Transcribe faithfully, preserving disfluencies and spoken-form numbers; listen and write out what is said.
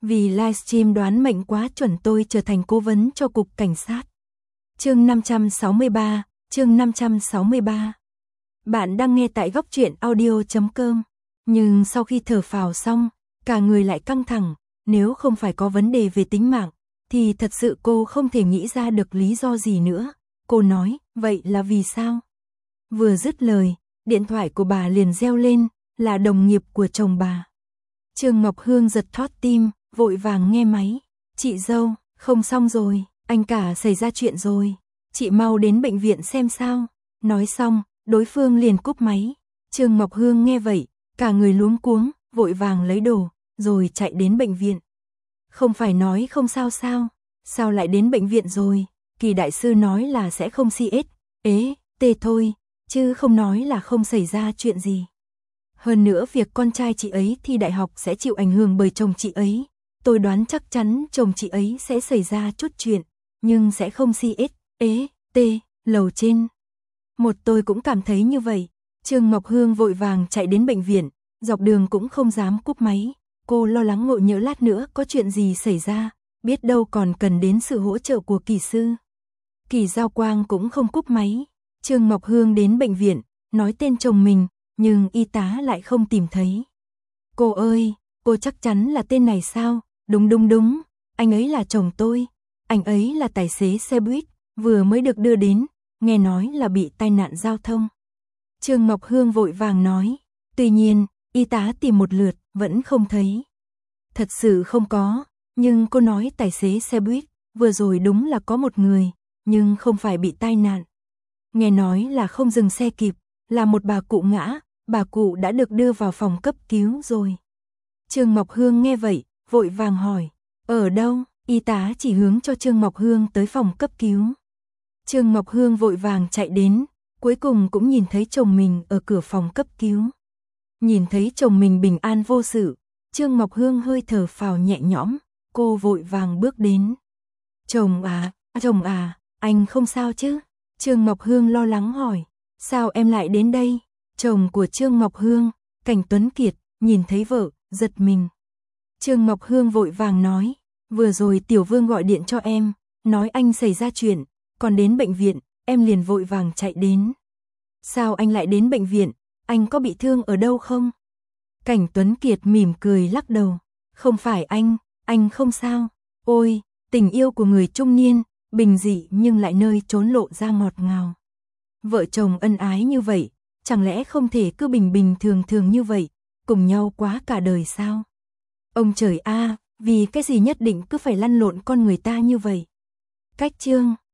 Vì livestream đoán mệnh quá chuẩn tôi trở thành cố vấn cho cục cảnh sát. Chương năm trăm sáu mươi ba, chương năm trăm sáu mươi ba. Bạn đang nghe tại góc truyện audio chấm com. Nhưng sau khi thở phào xong, cả người lại căng thẳng, nếu không phải có vấn đề về tính mạng, thì thật sự cô không thể nghĩ ra được lý do gì nữa. Cô nói, vậy là vì sao? Vừa dứt lời, điện thoại của bà liền reo lên, là đồng nghiệp của chồng bà. Trương Ngọc Hương giật thót tim, vội vàng nghe máy. Chị dâu, không xong rồi, anh cả xảy ra chuyện rồi. Chị mau đến bệnh viện xem sao. Nói xong, đối phương liền cúp máy. Trương Ngọc Hương nghe vậy, cả người luống cuống, vội vàng lấy đồ, rồi chạy đến bệnh viện. Không phải nói không sao sao, sao lại đến bệnh viện rồi? Kỳ đại sư nói là sẽ không xê ét, ế, tê thôi, chứ không nói là không xảy ra chuyện gì. Hơn nữa việc con trai chị ấy thi đại học sẽ chịu ảnh hưởng bởi chồng chị ấy. Tôi đoán chắc chắn chồng chị ấy sẽ xảy ra chút chuyện, nhưng sẽ không xê ét, ế, tê, lầu trên. Một tôi cũng cảm thấy như vậy. Trương Ngọc Hương vội vàng chạy đến bệnh viện, dọc đường cũng không dám cúp máy. Cô lo lắng ngộ nhỡ lát nữa có chuyện gì xảy ra, biết đâu còn cần đến sự hỗ trợ của Kỳ sư. Kỳ Giao Quang cũng không cúp máy. Trương Ngọc Hương đến bệnh viện, nói tên chồng mình, nhưng y tá lại không tìm thấy. Cô ơi, cô chắc chắn là tên này sao? Đúng đúng đúng, anh ấy là chồng tôi. Anh ấy là tài xế xe buýt, vừa mới được đưa đến, nghe nói là bị tai nạn giao thông. Trương Ngọc Hương vội vàng nói. Tuy nhiên, y tá tìm một lượt, vẫn không thấy. Thật sự không có, nhưng cô nói tài xế xe buýt, vừa rồi đúng là có một người, nhưng không phải bị tai nạn. Nghe nói là không dừng xe kịp, là một bà cụ ngã, bà cụ đã được đưa vào phòng cấp cứu rồi. Trương Ngọc Hương nghe vậy, vội vàng hỏi, ở đâu? Y tá chỉ hướng cho Trương Ngọc Hương tới phòng cấp cứu. Trương Ngọc Hương vội vàng chạy đến, cuối cùng cũng nhìn thấy chồng mình ở cửa phòng cấp cứu. Nhìn thấy chồng mình bình an vô sự, Trương Ngọc Hương hơi thở phào nhẹ nhõm, cô vội vàng bước đến. Chồng à, chồng à, anh không sao chứ? Trương Ngọc Hương lo lắng hỏi, sao em lại đến đây? Chồng của Trương Ngọc Hương, Cảnh Tuấn Kiệt, nhìn thấy vợ, giật mình. Trương Ngọc Hương vội vàng nói, vừa rồi Tiểu Vương gọi điện cho em, nói anh xảy ra chuyện, còn đến bệnh viện, em liền vội vàng chạy đến. Sao anh lại đến bệnh viện, anh có bị thương ở đâu không? Cảnh Tuấn Kiệt mỉm cười lắc đầu, không phải anh, anh không sao. Ôi, tình yêu của người trung niên, bình dị nhưng lại nơi trốn lộ ra ngọt ngào. Vợ chồng ân ái như vậy, chẳng lẽ không thể cứ bình bình thường thường như vậy, cùng nhau quá cả đời sao? Ông trời a, vì cái gì nhất định cứ phải lăn lộn con người ta như vậy? Cách chương